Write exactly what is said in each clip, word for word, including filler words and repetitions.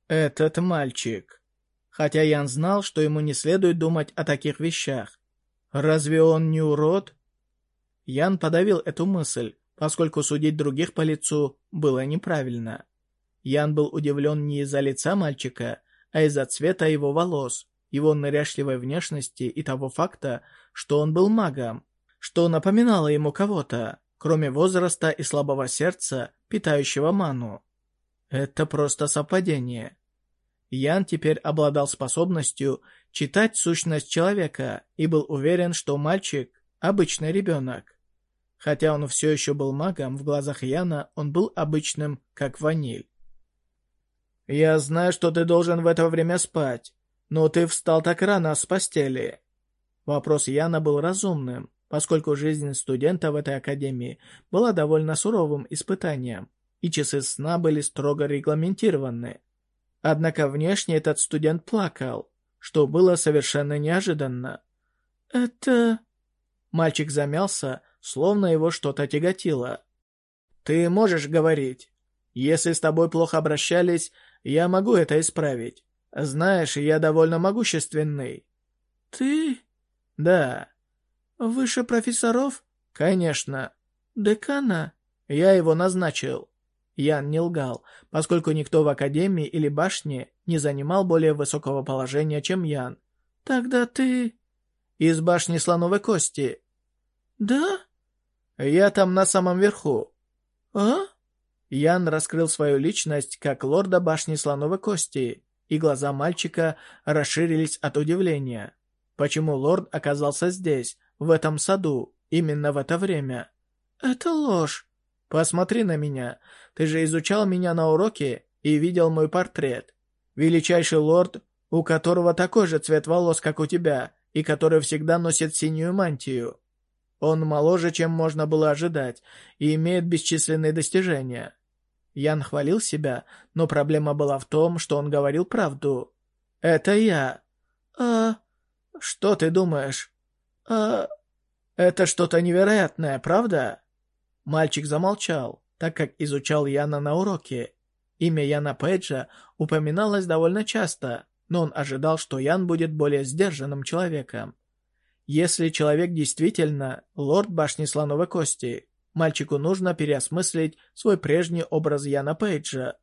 Этот мальчик. Хотя Ян знал, что ему не следует думать о таких вещах. Разве он не урод? Ян подавил эту мысль, поскольку судить других по лицу было неправильно. Ян был удивлен не из-за лица мальчика, а из-за цвета его волос, его ныряшливой внешности и того факта, что он был магом, что напоминало ему кого-то, кроме возраста и слабого сердца, питающего ману. Это просто совпадение. Ян теперь обладал способностью читать сущность человека и был уверен, что мальчик – обычный ребенок. Хотя он все еще был магом, в глазах Яна он был обычным, как ваниль. «Я знаю, что ты должен в это время спать, но ты встал так рано с постели». Вопрос Яна был разумным, поскольку жизнь студента в этой академии была довольно суровым испытанием, и часы сна были строго регламентированы. Однако внешне этот студент плакал, что было совершенно неожиданно. «Это...» Мальчик замялся, словно его что-то тяготило. «Ты можешь говорить. Если с тобой плохо обращались, я могу это исправить. Знаешь, я довольно могущественный». «Ты?» «Да». «Выше профессоров?» «Конечно». «Декана?» «Я его назначил». Ян не лгал, поскольку никто в академии или башне не занимал более высокого положения, чем Ян. «Тогда ты...» «Из башни Слоновой Кости». «Да?» «Я там на самом верху». «А?» Ян раскрыл свою личность как лорда башни Слоновой Кости, и глаза мальчика расширились от удивления. Почему лорд оказался здесь, в этом саду, именно в это время? «Это ложь». «Посмотри на меня. Ты же изучал меня на уроке и видел мой портрет. Величайший лорд, у которого такой же цвет волос, как у тебя, и который всегда носит синюю мантию. Он моложе, чем можно было ожидать, и имеет бесчисленные достижения». Ян хвалил себя, но проблема была в том, что он говорил правду. «Это я». «А... что ты думаешь?» «А... это что-то невероятное, правда?» Мальчик замолчал, так как изучал Яна на уроке. Имя Яна Пейджа упоминалось довольно часто, но он ожидал, что Ян будет более сдержанным человеком. Если человек действительно лорд башни Слоновой Кости, мальчику нужно переосмыслить свой прежний образ Яна Пейджа.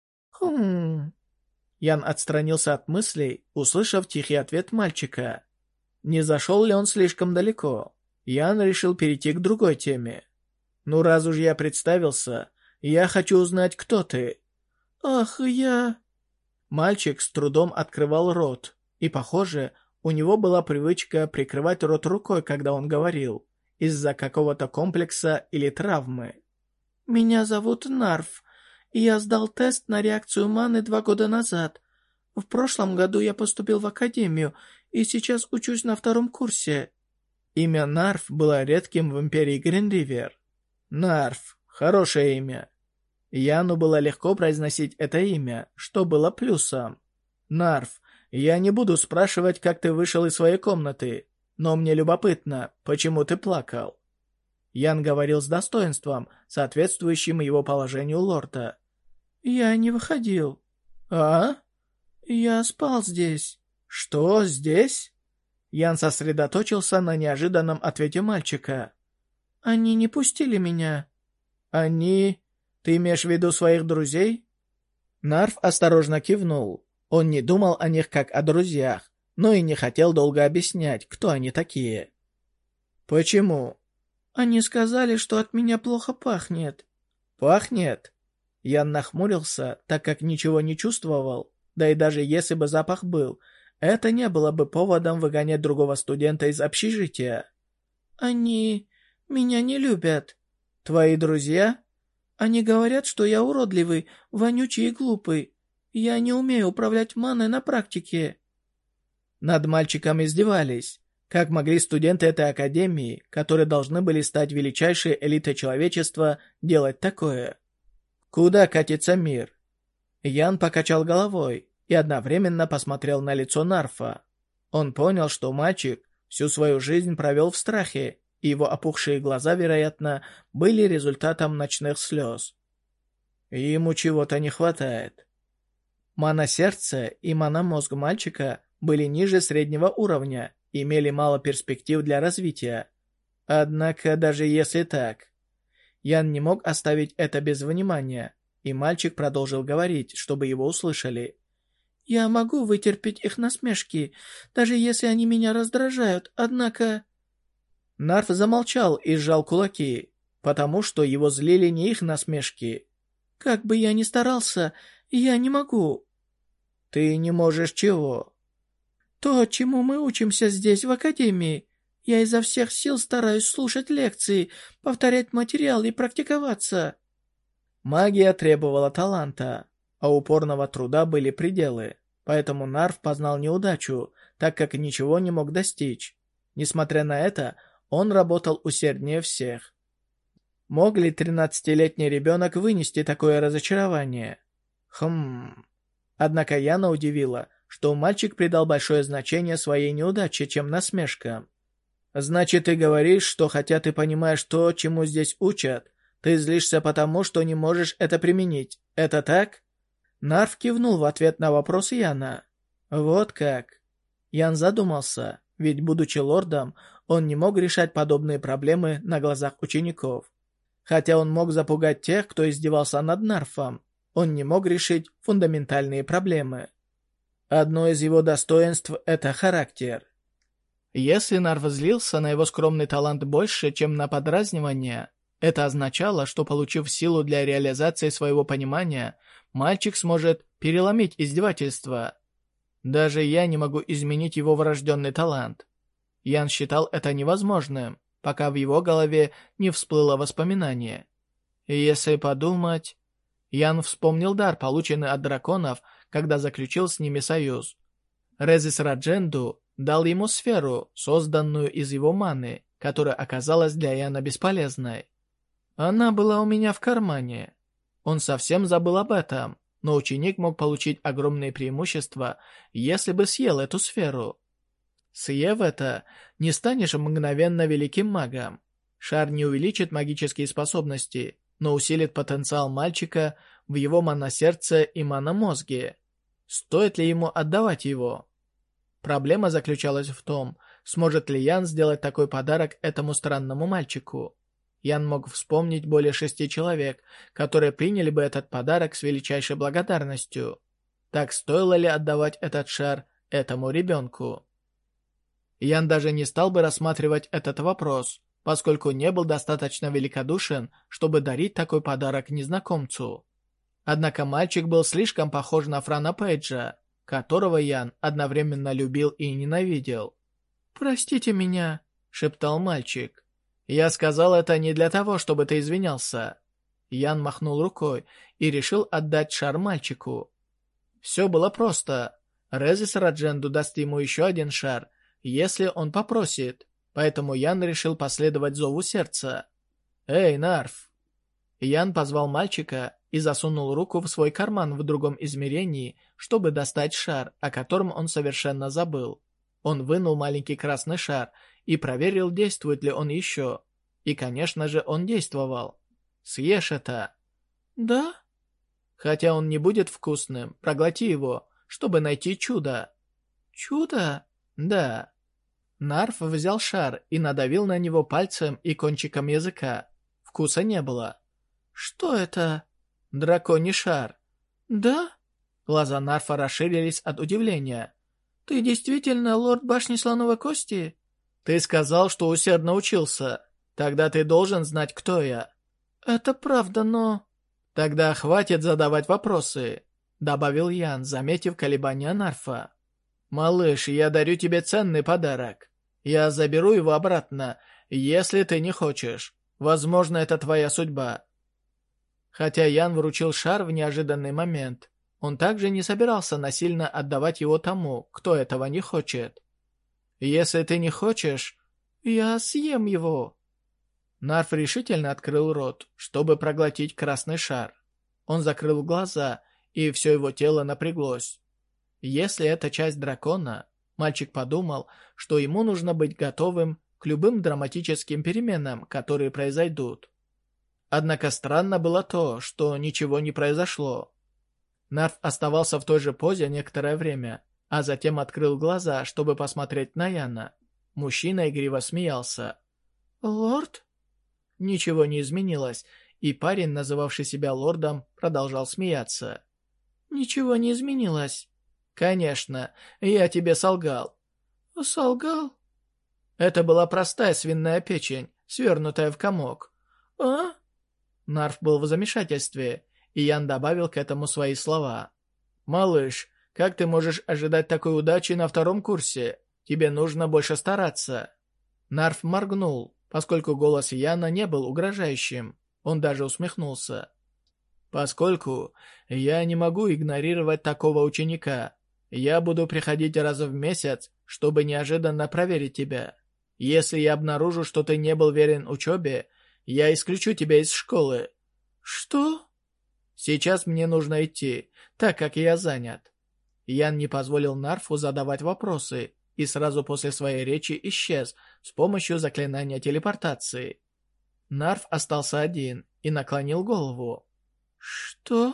«Хм...» Ян отстранился от мыслей, услышав тихий ответ мальчика. Не зашел ли он слишком далеко? Ян решил перейти к другой теме. «Ну, раз уж я представился, я хочу узнать, кто ты». «Ах, я...» Мальчик с трудом открывал рот, и, похоже, у него была привычка прикрывать рот рукой, когда он говорил, из-за какого-то комплекса или травмы. «Меня зовут Нарф, и я сдал тест на реакцию маны два года назад. В прошлом году я поступил в академию, и сейчас учусь на втором курсе». Имя Нарф было редким в империи Гринривер. Нарф. Хорошее имя. Яну было легко произносить это имя, что было плюсом. Нарф, я не буду спрашивать, как ты вышел из своей комнаты, но мне любопытно, почему ты плакал. Ян говорил с достоинством, соответствующим его положению лорда. Я не выходил. А? Я спал здесь. Что, здесь? Ян сосредоточился на неожиданном ответе мальчика. Они не пустили меня. Они... Ты имеешь в виду своих друзей? Нарф осторожно кивнул. Он не думал о них как о друзьях, но и не хотел долго объяснять, кто они такие. Почему? Они сказали, что от меня плохо пахнет. Пахнет? Ян нахмурился, так как ничего не чувствовал. Да и даже если бы запах был, это не было бы поводом выгонять другого студента из общежития. Они... меня не любят. Твои друзья? Они говорят, что я уродливый, вонючий и глупый. Я не умею управлять маной на практике. Над мальчиком издевались. Как могли студенты этой академии, которые должны были стать величайшей элитой человечества, делать такое? Куда катится мир? Ян покачал головой и одновременно посмотрел на лицо Нарфа. Он понял, что мальчик всю свою жизнь провел в страхе, и его опухшие глаза, вероятно, были результатом ночных слез. Ему чего-то не хватает. Мана-сердце и мана-мозг мальчика были ниже среднего уровня и имели мало перспектив для развития. Однако, даже если так, Ян не мог оставить это без внимания, и мальчик продолжил говорить, чтобы его услышали. «Я могу вытерпеть их насмешки, даже если они меня раздражают, однако...» Нарф замолчал и сжал кулаки, потому что его злили не их насмешки. «Как бы я ни старался, я не могу». «Ты не можешь чего?» «То, чему мы учимся здесь, в академии. Я изо всех сил стараюсь слушать лекции, повторять материал и практиковаться». Магия требовала таланта, а упорного труда были пределы, поэтому Нарф познал неудачу, так как ничего не мог достичь. Несмотря на это, он работал усерднее всех. Мог ли тринадцатилетний ребенок вынести такое разочарование? Хм... Однако Яна удивила, что мальчик придал большое значение своей неудаче, чем насмешкам. «Значит, ты говоришь, что хотя ты понимаешь то, чему здесь учат, ты злишься потому, что не можешь это применить. Это так?» Нарф кивнул в ответ на вопрос Яна. «Вот как». Ян задумался, ведь, будучи лордом, он не мог решать подобные проблемы на глазах учеников. Хотя он мог запугать тех, кто издевался над Нарфом, он не мог решить фундаментальные проблемы. Одно из его достоинств – это характер. Если Нарф злился на его скромный талант больше, чем на подразнивание, это означало, что, получив силу для реализации своего понимания, мальчик сможет переломить издевательство. Даже я не могу изменить его врожденный талант. Ян считал это невозможным, пока в его голове не всплыло воспоминание. И если подумать... Ян вспомнил дар, полученный от драконов, когда заключил с ними союз. Резис Радженду дал ему сферу, созданную из его маны, которая оказалась для Яна бесполезной. Она была у меня в кармане. Он совсем забыл об этом, но ученик мог получить огромные преимущества, если бы съел эту сферу. Съев это, не станешь мгновенно великим магом. Шар не увеличит магические способности, но усилит потенциал мальчика в его маносердце и маномозге. Стоит ли ему отдавать его? Проблема заключалась в том, сможет ли Ян сделать такой подарок этому странному мальчику. Ян мог вспомнить более шести человек, которые приняли бы этот подарок с величайшей благодарностью. Так стоило ли отдавать этот шар этому ребенку? Ян даже не стал бы рассматривать этот вопрос, поскольку не был достаточно великодушен, чтобы дарить такой подарок незнакомцу. Однако мальчик был слишком похож на Франа Пейджа, которого Ян одновременно любил и ненавидел. «Простите меня», — шептал мальчик. «Я сказал это не для того, чтобы ты извинялся». Ян махнул рукой и решил отдать шар мальчику. Все было просто. Резис Радженду даст ему еще один шар, если он попросит. Поэтому Ян решил последовать зову сердца. «Эй, Нарф!» Ян позвал мальчика и засунул руку в свой карман в другом измерении, чтобы достать шар, о котором он совершенно забыл. Он вынул маленький красный шар и проверил, действует ли он еще. И, конечно же, он действовал. «Съешь это!» «Да?» «Хотя он не будет вкусным, проглоти его, чтобы найти чудо». «Чудо?» «Да». Нарф взял шар и надавил на него пальцем и кончиком языка. Вкуса не было. «Что это?» «Драконий шар». «Да?» Глаза Нарфа расширились от удивления. «Ты действительно лорд башни слоновой кости?» «Ты сказал, что усердно учился. Тогда ты должен знать, кто я». «Это правда, но...» «Тогда хватит задавать вопросы», — добавил Ян, заметив колебания Нарфа. «Малыш, я дарю тебе ценный подарок. Я заберу его обратно, если ты не хочешь. Возможно, это твоя судьба». Хотя Ян вручил шар в неожиданный момент, он также не собирался насильно отдавать его тому, кто этого не хочет. «Если ты не хочешь, я съем его». Нарф решительно открыл рот, чтобы проглотить красный шар. Он закрыл глаза, и все его тело напряглось. Если это часть дракона, мальчик подумал, что ему нужно быть готовым к любым драматическим переменам, которые произойдут. Однако странно было то, что ничего не произошло. Нарф оставался в той же позе некоторое время, а затем открыл глаза, чтобы посмотреть на Яна. Мужчина игриво смеялся. «Лорд?» Ничего не изменилось, и парень, называвший себя лордом, продолжал смеяться. «Ничего не изменилось?» «Конечно, я тебе солгал». «Солгал?» Это была простая свиная печень, свернутая в комок. «А?» Нарф был в замешательстве, и Ян добавил к этому свои слова. «Малыш, как ты можешь ожидать такой удачи на втором курсе? Тебе нужно больше стараться». Нарф моргнул, поскольку голос Яна не был угрожающим. Он даже усмехнулся. «Поскольку я не могу игнорировать такого ученика, я буду приходить раз в месяц, чтобы неожиданно проверить тебя. Если я обнаружу, что ты не был верен учебе, я исключу тебя из школы». «Что?» «Сейчас мне нужно идти, так как я занят». Ян не позволил Нарфу задавать вопросы и сразу после своей речи исчез с помощью заклинания телепортации. Нарф остался один и наклонил голову. «Что?»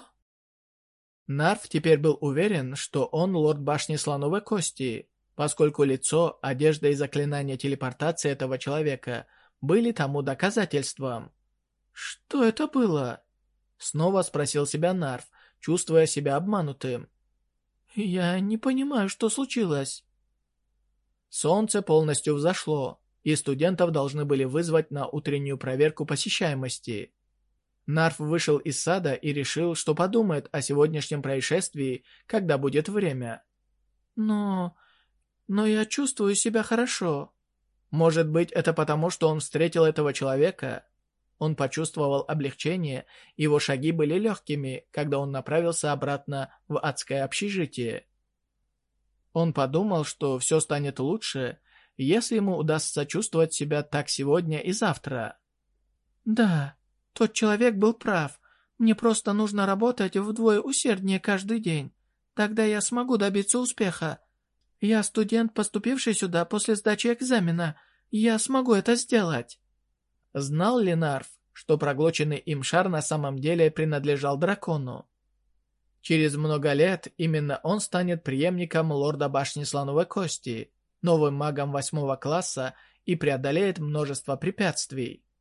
Нарф теперь был уверен, что он лорд башни слоновой кости, поскольку лицо, одежда и заклинание телепортации этого человека были тому доказательством. «Что это было?» Снова спросил себя Нарф, чувствуя себя обманутым. «Я не понимаю, что случилось». Солнце полностью взошло, и студентов должны были вызвать на утреннюю проверку посещаемости. Нарф вышел из сада и решил, что подумает о сегодняшнем происшествии, когда будет время. «Но... но я чувствую себя хорошо». Может быть, это потому, что он встретил этого человека? Он почувствовал облегчение, его шаги были легкими, когда он направился обратно в адское общежитие. Он подумал, что все станет лучше, если ему удастся чувствовать себя так сегодня и завтра. «Да, тот человек был прав. Мне просто нужно работать вдвое усерднее каждый день. Тогда я смогу добиться успеха. Я студент, поступивший сюда после сдачи экзамена. Я смогу это сделать». Знал ли Нарф, что проглоченный им шар на самом деле принадлежал дракону? Через много лет именно он станет преемником лорда башни слоновой кости, новым магом восьмого класса и преодолеет множество препятствий.